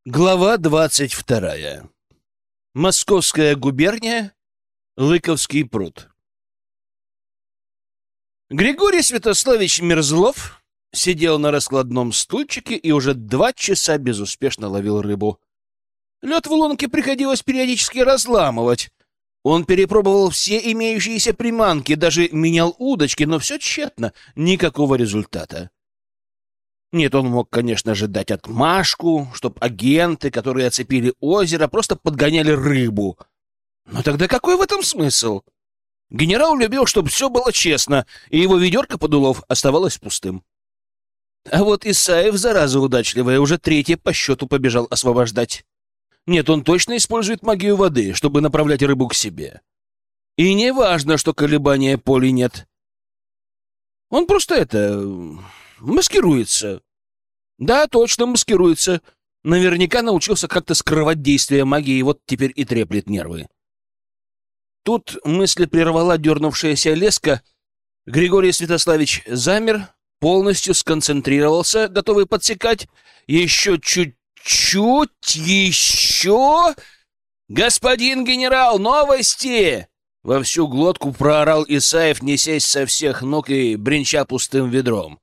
Глава 22. Московская губерния. Лыковский пруд. Григорий Святославич Мерзлов сидел на раскладном стульчике и уже 2 часа безуспешно ловил рыбу. Лед в лунке приходилось периодически разламывать. Он перепробовал все имеющиеся приманки, даже менял удочки, но все тщетно, никакого результата. Нет, он мог, конечно же, дать отмашку, чтоб агенты, которые оцепили озеро, просто подгоняли рыбу. Но тогда какой в этом смысл? Генерал любил, чтобы все было честно, и его ведерко под улов оставалось пустым. А вот Исаев, зараза удачливая, уже 3-е по счету побежал освобождать. Нет, он точно использует магию воды, чтобы направлять рыбу к себе. И не важно, что колебания поля нет. Он просто маскируется. Да, точно маскируется. Наверняка научился как-то скрывать действия магии, и вот теперь и треплет нервы. Тут мысли прервала дернувшаяся леска. Григорий Святославич замер, полностью сконцентрировался, готовый подсекать. Еще чуть-чуть, еще... «Господин генерал, новости!» Во всю глотку проорал Исаев, несясь со всех ног и бренча пустым ведром.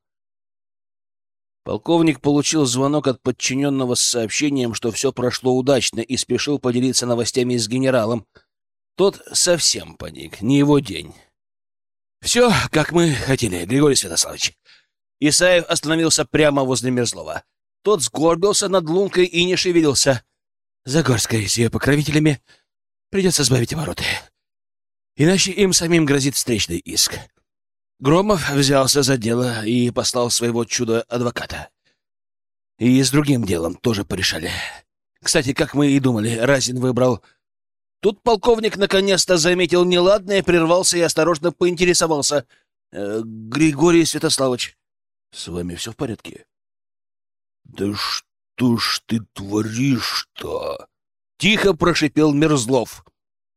Полковник получил звонок от подчиненного с сообщением, что все прошло удачно, и спешил поделиться новостями с генералом. Тот совсем паник, не его день. «Все, как мы хотели, Григорий Святославович». Исаев остановился прямо возле Мерзлова. Тот сгорбился над лункой и не шевелился. «Загорская с ее покровителями придется сбавить обороты. Иначе им самим грозит встречный иск». Громов взялся за дело и послал своего чудо-адвоката. И с другим делом тоже порешали. Кстати, как мы и думали, Разин выбрал. Тут полковник наконец-то заметил неладное, прервался и осторожно поинтересовался. «Григорий Святославович, с вами все в порядке?» «Да что ж ты творишь-то?» — тихо прошипел Мерзлов.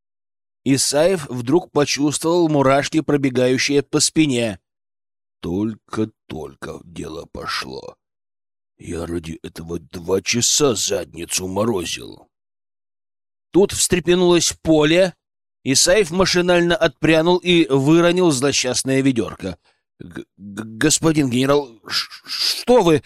Исаев вдруг почувствовал мурашки, пробегающие по спине. Только-только дело пошло. Я ради этого 2 часа задницу морозил. Тут встрепенулось поле. Исаев машинально отпрянул и выронил злосчастное ведерко. «Господин генерал, что вы...»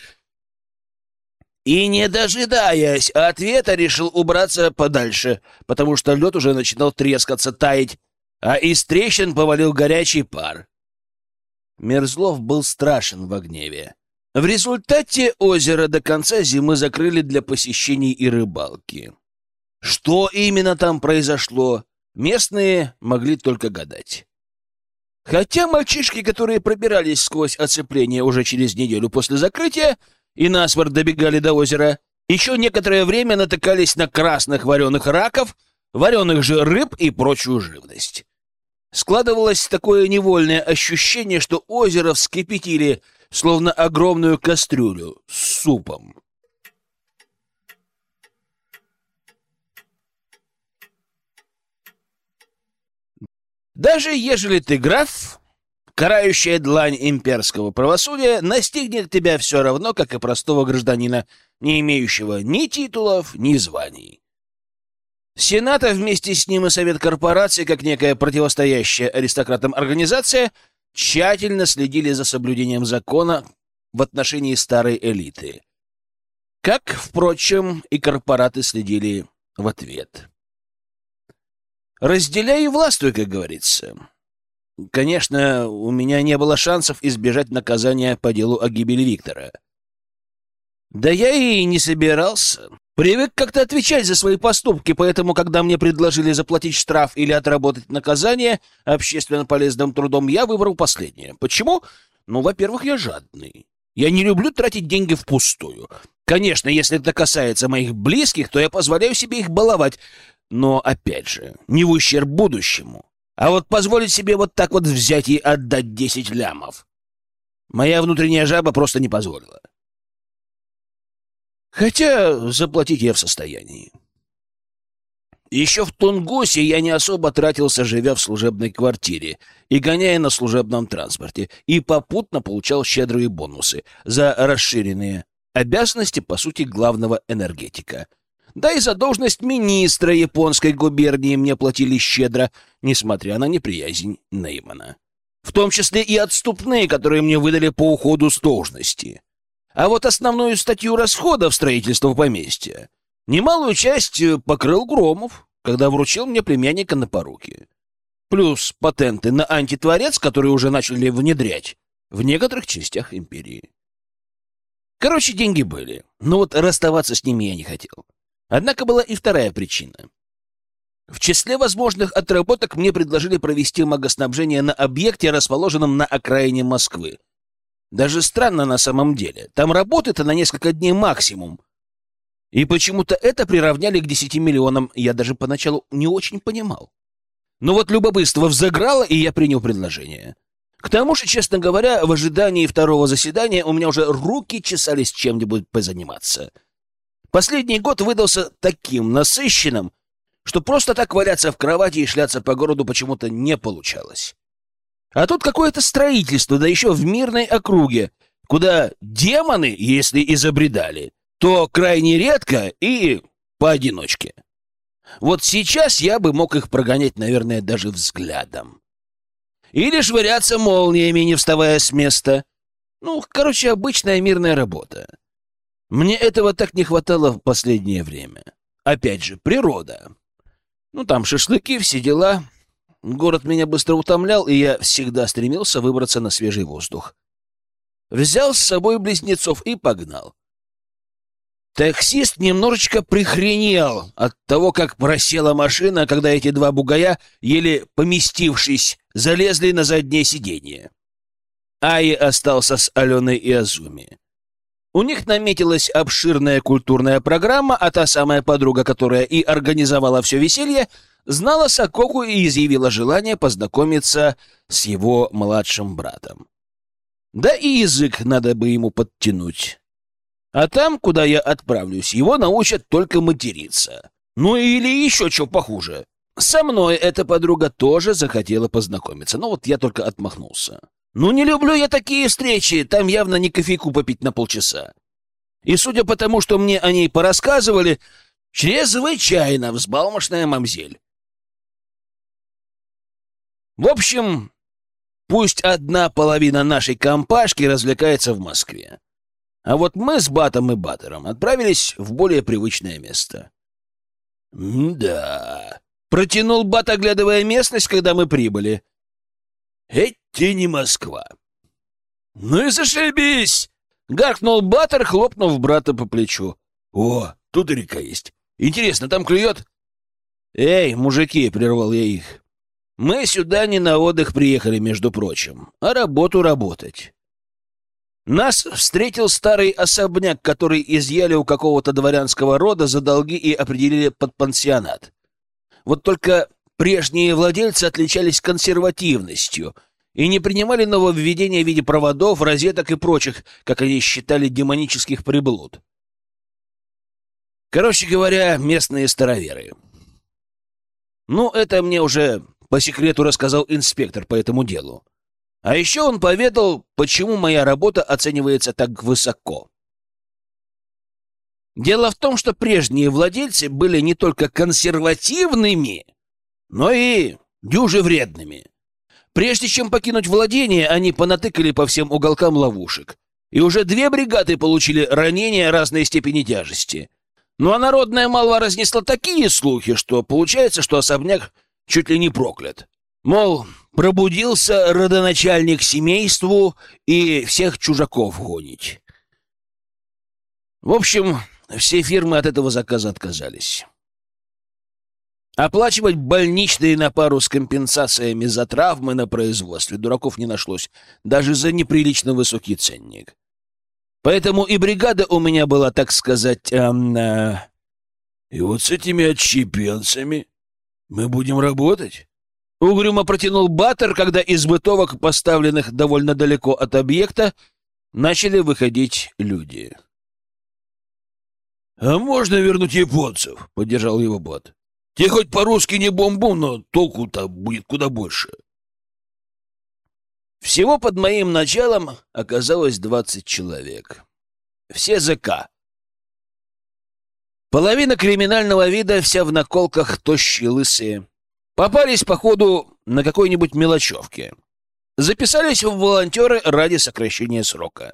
И, не дожидаясь ответа, решил убраться подальше, потому что лед уже начинал трескаться, таять, а из трещин повалил горячий пар. Мерзлов был страшен во гневе. В результате озеро до конца зимы закрыли для посещений и рыбалки. Что именно там произошло, местные могли только гадать. Хотя мальчишки, которые пробирались сквозь оцепление уже через неделю после закрытия, и насмерть добегали до озера, еще некоторое время натыкались на красных вареных раков, вареных же рыб и прочую живность. Складывалось такое невольное ощущение, что озеро вскипятили, словно огромную кастрюлю с супом. Даже ежели ты граф, карающая длань имперского правосудия настигнет тебя все равно, как и простого гражданина, не имеющего ни титулов, ни званий. Сенат, а вместе с ним и Совет корпораций, как некая противостоящая аристократам организация, тщательно следили за соблюдением закона в отношении старой элиты. Как, впрочем, и корпораты следили в ответ. «Разделяй и властвуй», как говорится. Конечно, у меня не было шансов избежать наказания по делу о гибели Виктора. Да я и не собирался. Привык как-то отвечать за свои поступки, поэтому, когда мне предложили заплатить штраф или отработать наказание общественно полезным трудом, я выбрал последнее. Почему? Ну, во-первых, я жадный. Я не люблю тратить деньги впустую. Конечно, если это касается моих близких, то я позволяю себе их баловать. Но, опять же, не в ущерб будущему. А вот позволить себе вот так вот взять и отдать 10 лямов моя внутренняя жаба просто не позволила. Хотя заплатить я в состоянии. Еще в Тунгусе я не особо тратился, живя в служебной квартире и гоняя на служебном транспорте, и попутно получал щедрые бонусы за расширенные обязанности, по сути, главного энергетика. Да и за должность министра японской губернии мне платили щедро, несмотря на неприязнь Неймана. В том числе и отступные, которые мне выдали по уходу с должности. А вот основную статью расходов строительства поместья, немалую часть покрыл Громов, когда вручил мне племянника на поруки. Плюс патенты на антитворец, которые уже начали внедрять в некоторых частях империи. Короче, деньги были, но вот расставаться с ними я не хотел. Однако была и вторая причина. В числе возможных отработок мне предложили провести магоснабжение на объекте, расположенном на окраине Москвы. Даже странно на самом деле. Там работы-то на несколько дней максимум. И почему-то это приравняли к 10 миллионам, я даже поначалу не очень понимал. Но вот любопытство взыграло, и я принял предложение. К тому же, честно говоря, в ожидании второго заседания у меня уже руки чесались чем-нибудь позаниматься. Последний год выдался таким насыщенным, что просто так валяться в кровати и шляться по городу почему-то не получалось. А тут какое-то строительство, да еще в мирной округе, куда демоны, если и забредали, то крайне редко и поодиночке. Вот сейчас я бы мог их прогонять, наверное, даже взглядом. Или швыряться молниями, не вставая с места. Ну, короче, обычная мирная работа. Мне этого так не хватало в последнее время. Опять же, природа. Ну, там шашлыки, все дела. Город меня быстро утомлял, и я всегда стремился выбраться на свежий воздух. Взял с собой близнецов и погнал. Таксист немножечко прихренел от того, как просела машина, когда эти два бугая, еле поместившись, залезли на заднее сиденье. Аи остался с Аленой и Азуми. У них наметилась обширная культурная программа, а та самая подруга, которая и организовала все веселье, знала Сококу и изъявила желание познакомиться с его младшим братом. Да и язык надо бы ему подтянуть. А там, куда я отправлюсь, его научат только материться. Ну или еще что похуже. Со мной эта подруга тоже захотела познакомиться, но вот я только отмахнулся. Ну не люблю я такие встречи, там явно не кофейку попить на полчаса. И судя по тому, что мне о ней порассказывали, чрезвычайно взбалмошная мамзель. В общем, пусть одна половина нашей компашки развлекается в Москве. А вот мы с Батом и Баттером отправились в более привычное место. «Да», — протянул Бат, оглядывая местность, когда мы прибыли. «Это не Москва». «Ну и зашибись!» — гаркнул Баттер, хлопнув брата по плечу. «О, тут и река есть. Интересно, там клюет?» «Эй, мужики!» — прервал я их. «Мы сюда не на отдых приехали, между прочим, а работу работать». Нас встретил старый особняк, который изъяли у какого-то дворянского рода за долги и определили под пансионат. Вот только прежние владельцы отличались консервативностью и не принимали нововведения в виде проводов, розеток и прочих, как они считали, демонических приблуд. Короче говоря, местные староверы. Ну, это мне уже по секрету рассказал инспектор по этому делу. А еще он поведал, почему моя работа оценивается так высоко. Дело в том, что прежние владельцы были не только консервативными, но и дюже вредными. Прежде чем покинуть владение, они понатыкали по всем уголкам ловушек. И уже 2 бригады получили ранения разной степени тяжести. Ну а народная молва разнесла такие слухи, что получается, что особняк чуть ли не проклят. Мол, пробудился родоначальник семейству и всех чужаков гонить. В общем, все фирмы от этого заказа отказались. Оплачивать больничные на пару с компенсациями за травмы на производстве дураков не нашлось, даже за неприлично высокий ценник. Поэтому и бригада у меня была, так сказать, И вот с этими отщепенцами мы будем работать? Угрюмо протянул Баттер, когда из бытовок, поставленных довольно далеко от объекта, начали выходить люди. «А можно вернуть японцев?» — поддержал его Бат. «Те хоть по-русски не бомбу, но толку-то будет куда больше». Всего под моим началом оказалось 20 человек. все ЗК. Половина криминального вида, вся в наколках, тощие, лысые. Попались, походу, на какой-нибудь мелочевке. Записались в волонтеры ради сокращения срока.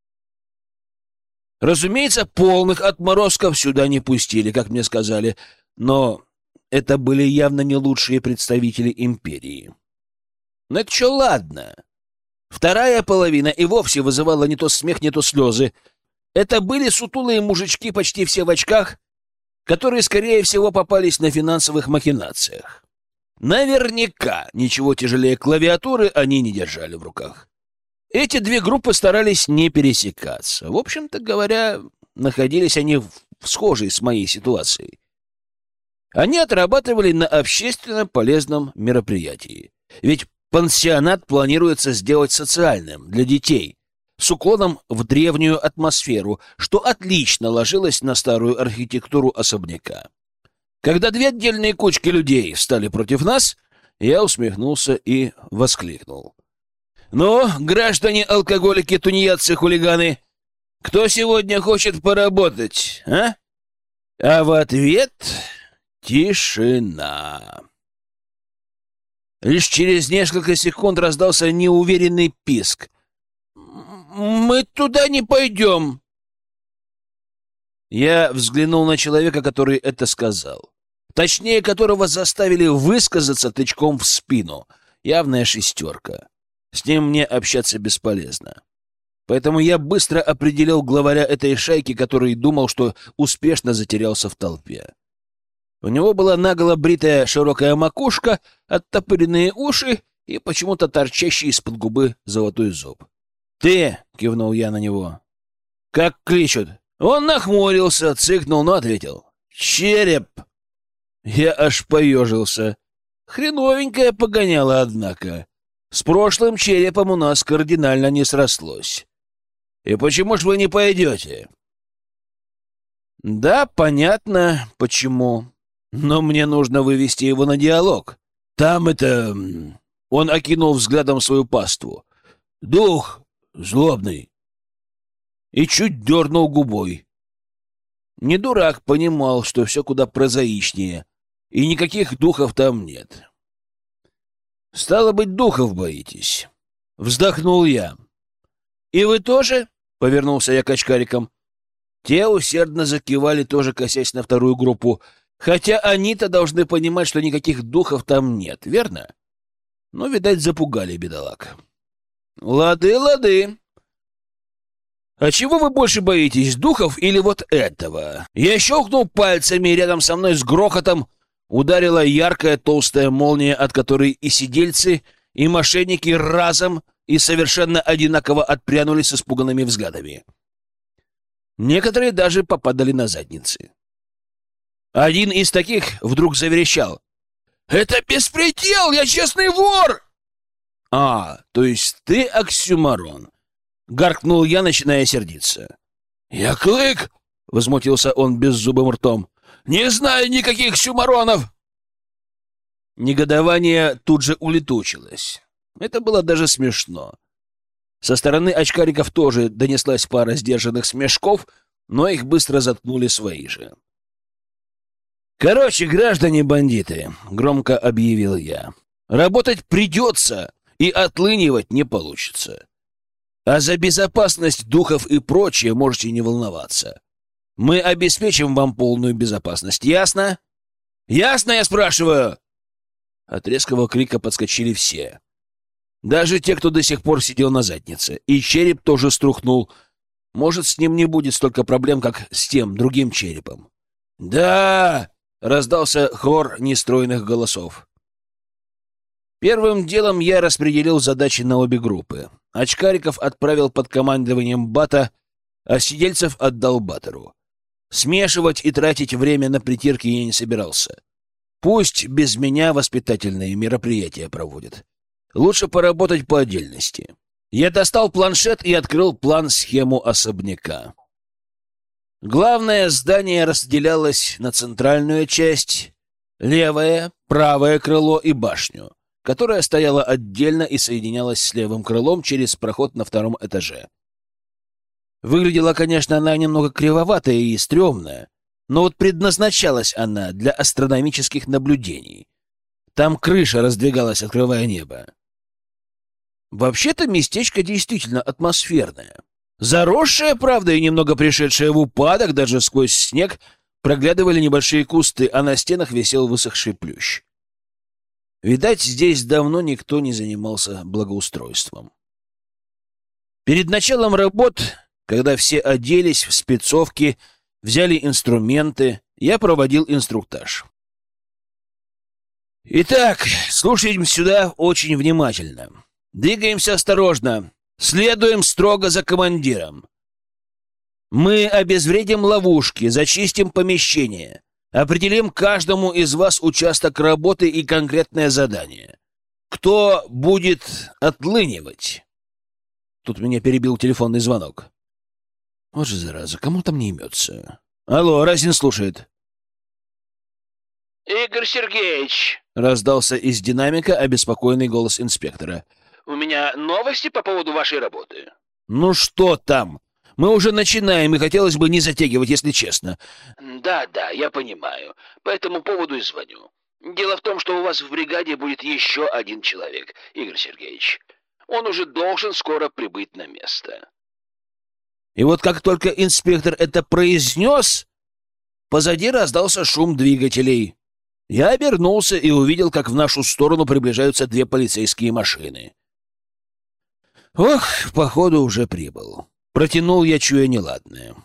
Разумеется, полных отморозков сюда не пустили, как мне сказали, но это были явно не лучшие представители империи. Но это что, ладно. Вторая половина и вовсе вызывала не то смех, не то слезы. Это были сутулые мужички, почти все в очках, которые, скорее всего, попались на финансовых махинациях. Наверняка ничего тяжелее клавиатуры они не держали в руках. Эти две группы старались не пересекаться. В общем-то говоря, находились они в схожей с моей ситуацией. Они отрабатывали на общественно полезном мероприятии. Ведь пансионат планируется сделать социальным, для детей, с уклоном в древнюю атмосферу, что отлично ложилось на старую архитектуру особняка. Когда две отдельные кучки людей встали против нас, я усмехнулся и воскликнул: «Ну, граждане, алкоголики, тунеядцы, хулиганы, кто сегодня хочет поработать, а?» А в ответ тишина. Лишь через несколько секунд раздался неуверенный писк. «Мы туда не пойдем!» Я взглянул на человека, который это сказал. Точнее, которого заставили высказаться тычком в спину. Явная шестерка. С ним мне общаться бесполезно. Поэтому я быстро определил главаря этой шайки, который думал, что успешно затерялся в толпе. У него была наголо бритая широкая макушка, оттопыренные уши и почему-то торчащий из-под губы золотой зуб. «Ты!» — кивнул я на него. «Как кличут?» Он нахмурился, цыкнул, но ответил: «Череп!» Я аж поежился. Хреновенькое погоняло, однако. С прошлым черепом у нас кардинально не срослось. «И почему ж вы не пойдете?» «Да, понятно, почему. Но мне нужно вывести его на диалог. Там это...» Он окинул взглядом свою паству. «Дух злобный». И чуть дернул губой. Не дурак, понимал, что все куда прозаичнее, и никаких духов там нет. «Стало быть, духов боитесь?» Вздохнул я. «И вы тоже?» — повернулся я к очкарикам. Те усердно закивали, тоже косясь на вторую группу, хотя они-то должны понимать, что никаких духов там нет, верно? Но, видать, запугали бедолаг. «Лады, лады. А чего вы больше боитесь, духов или вот этого?» Я щелкнул пальцами, и рядом со мной с грохотом ударила яркая толстая молния, от которой и сидельцы, и мошенники разом и совершенно одинаково отпрянули с испуганными взглядами. Некоторые даже попадали на задницы. Один из таких вдруг заверещал: «Это беспредел! Я честный вор!» «А, то есть ты оксюмарон?» — гаркнул я, начиная сердиться. «Я Клык!» — возмутился он беззубым ртом. «Не знаю никаких сюмаронов!» Негодование тут же улетучилось. Это было даже смешно. Со стороны очкариков тоже донеслась пара сдержанных смешков, но их быстро заткнули свои же. «Короче, граждане-бандиты», — громко объявил я, — «работать придется, и отлынивать не получится. А за безопасность духов и прочее можете не волноваться. Мы обеспечим вам полную безопасность. Ясно? Ясно, я спрашиваю?» От резкого крика подскочили все. Даже те, кто до сих пор сидел на заднице. И череп тоже струхнул. Может, с ним не будет столько проблем, как с тем другим черепом. «Да!» — раздался хор нестройных голосов. Первым делом я распределил задачи на обе группы. Очкариков отправил под командованием Бата, а сидельцев отдал Баттеру. Смешивать и тратить время на притирки я не собирался. Пусть без меня воспитательные мероприятия проводят. Лучше поработать по отдельности. Я достал планшет и открыл план-схему особняка. Главное здание разделялось на центральную часть, левое, правое крыло и башню, которая стояла отдельно и соединялась с левым крылом через проход на втором этаже. Выглядела, конечно, она немного кривоватая и стрёмная, но вот предназначалась она для астрономических наблюдений. Там крыша раздвигалась, открывая небо. Вообще-то местечко действительно атмосферное. Заросшее, правда, и немного пришедшее в упадок, даже сквозь снег проглядывали небольшие кусты, а на стенах висел высохший плющ. Видать, здесь давно никто не занимался благоустройством. Перед началом работ, когда все оделись в спецовки, взяли инструменты, я проводил инструктаж. Итак, слушаем сюда очень внимательно. Двигаемся осторожно. Следуем строго за командиром. Мы обезвредим ловушки, зачистим помещение, определим каждому из вас участок работы и конкретное задание. Кто будет отлынивать? Тут меня перебил телефонный звонок. Вот же зараза, кому там не имется? Алло, Разин слушает. «Игорь Сергеевич!» — раздался из динамика обеспокоенный голос инспектора. «У меня новости по поводу вашей работы». «Ну что там? Мы уже начинаем, и хотелось бы не затягивать, если честно». «Да, я понимаю. По этому поводу и звоню. Дело в том, что у вас в бригаде будет еще один человек, Игорь Сергеевич. Он уже должен скоро прибыть на место». И вот как только инспектор это произнес, позади раздался шум двигателей. Я обернулся и увидел, как в нашу сторону приближаются две полицейские машины. Ох, походу, уже прибыл. Протянул я, чуя неладное.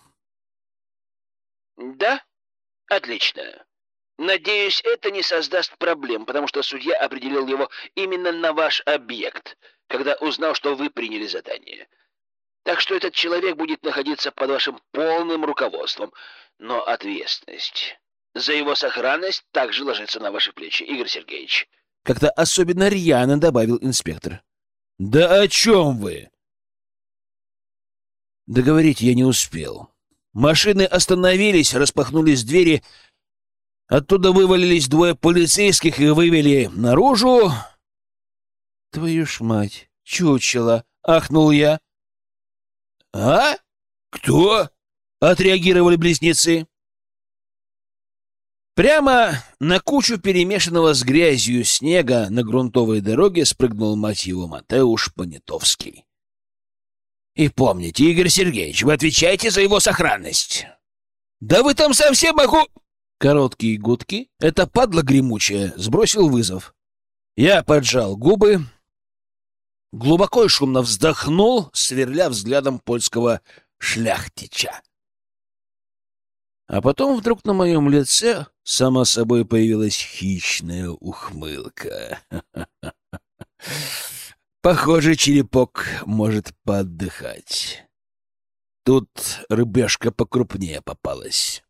«Да? Отлично. Надеюсь, это не создаст проблем, потому что судья определил его именно на ваш объект, когда узнал, что вы приняли задание. Так что этот человек будет находиться под вашим полным руководством, но ответственность за его сохранность также ложится на ваши плечи, Игорь Сергеевич». Как-то особенно рьяно добавил инспектор. «Да о чем вы?» Договорить я не успел. Машины остановились, распахнулись двери. Оттуда вывалились двое полицейских и вывели наружу... «Твою ж мать, чучело!» — ахнул я. «А? Кто?» — отреагировали близнецы. Прямо на кучу перемешанного с грязью снега на грунтовой дороге спрыгнул, мать его, Матеуш Понятовский. «И помните, Игорь Сергеевич, вы отвечаете за его сохранность». «Да вы там совсем могу...» Короткие гудки. Это падла гремучая сбросил вызов. Я поджал губы, глубоко и шумно вздохнул, сверля взглядом польского шляхтича. А потом вдруг на моем лице сама собой появилась хищная ухмылка. Похоже, черепок может поотдыхать. Тут рыбешка покрупнее попалась.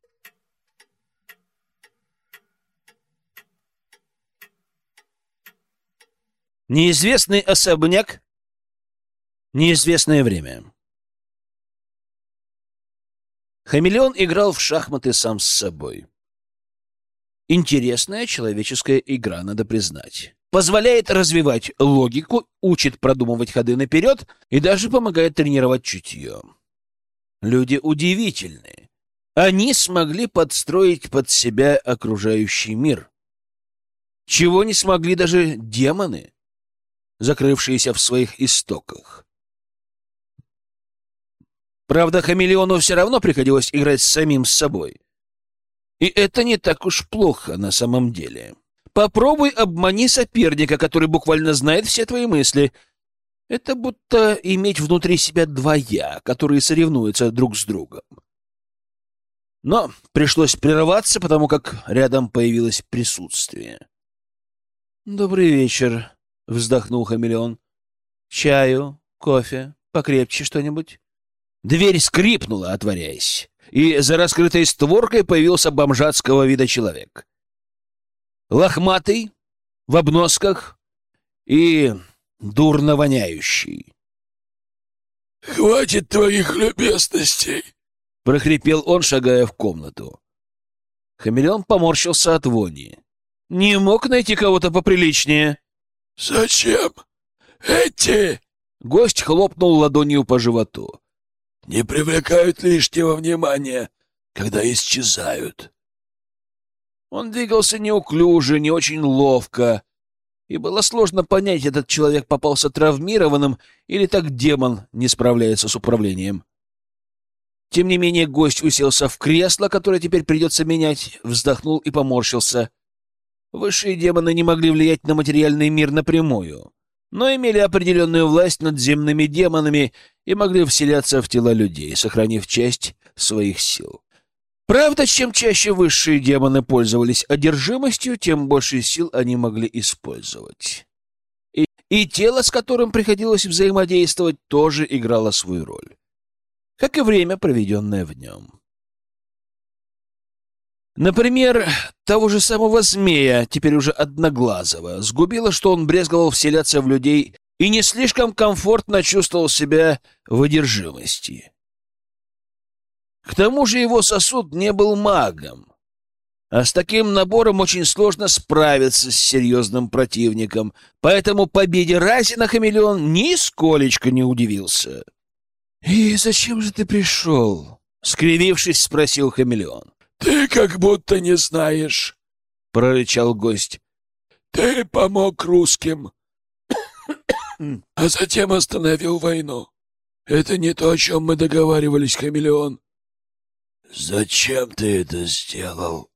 Неизвестный особняк, неизвестное время. Хамелеон играл в шахматы сам с собой. Интересная человеческая игра, надо признать. Позволяет развивать логику, учит продумывать ходы наперед и даже помогает тренировать чутье. Люди удивительные. Они смогли подстроить под себя окружающий мир. Чего не смогли даже демоны, закрывшиеся в своих истоках. Правда, хамелеону все равно приходилось играть с самим собой. И это не так уж плохо на самом деле. Попробуй обмани соперника, который буквально знает все твои мысли. Это будто иметь внутри себя два «я», которые соревнуются друг с другом. Но пришлось прерваться, потому как рядом появилось присутствие. «Добрый вечер», — вздохнул хамелеон. «Чаю, кофе, покрепче что-нибудь?» Дверь скрипнула, отворяясь, и за раскрытой створкой появился бомжатского вида человек. Лохматый, в обносках и дурно воняющий. «Хватит твоих любезностей!» — прохрипел он, шагая в комнату. Хамелеон поморщился от вони. «Не мог найти кого-то поприличнее?» «Зачем? Эти...» Гость хлопнул ладонью по животу. не привлекают лишнего внимания, когда исчезают. Он двигался неуклюже, не очень ловко, и было сложно понять, этот человек попался травмированным или так демон не справляется с управлением. Тем не менее, гость уселся в кресло, которое теперь придется менять, вздохнул и поморщился. Высшие демоны не могли влиять на материальный мир напрямую, но имели определенную власть над земными демонами и могли вселяться в тела людей, сохранив часть своих сил. Правда, чем чаще высшие демоны пользовались одержимостью, тем больше сил они могли использовать. И тело, с которым приходилось взаимодействовать, тоже играло свою роль, как и время, проведенное в нем. Например, того же самого змея, теперь уже одноглазого, сгубило, что он брезговал вселяться в людей и не слишком комфортно чувствовал себя в одержимости. К тому же его сосуд не был магом, а с таким набором очень сложно справиться с серьезным противником, поэтому победе Разина Хамелеон нисколечко не удивился. — И зачем же ты пришел? — скривившись, спросил Хамелеон. — Ты как будто не знаешь, — прорычал гость. — Ты помог русским, а затем остановил войну. Это не то, о чем мы договаривались, Хамелеон. — Зачем ты это сделал?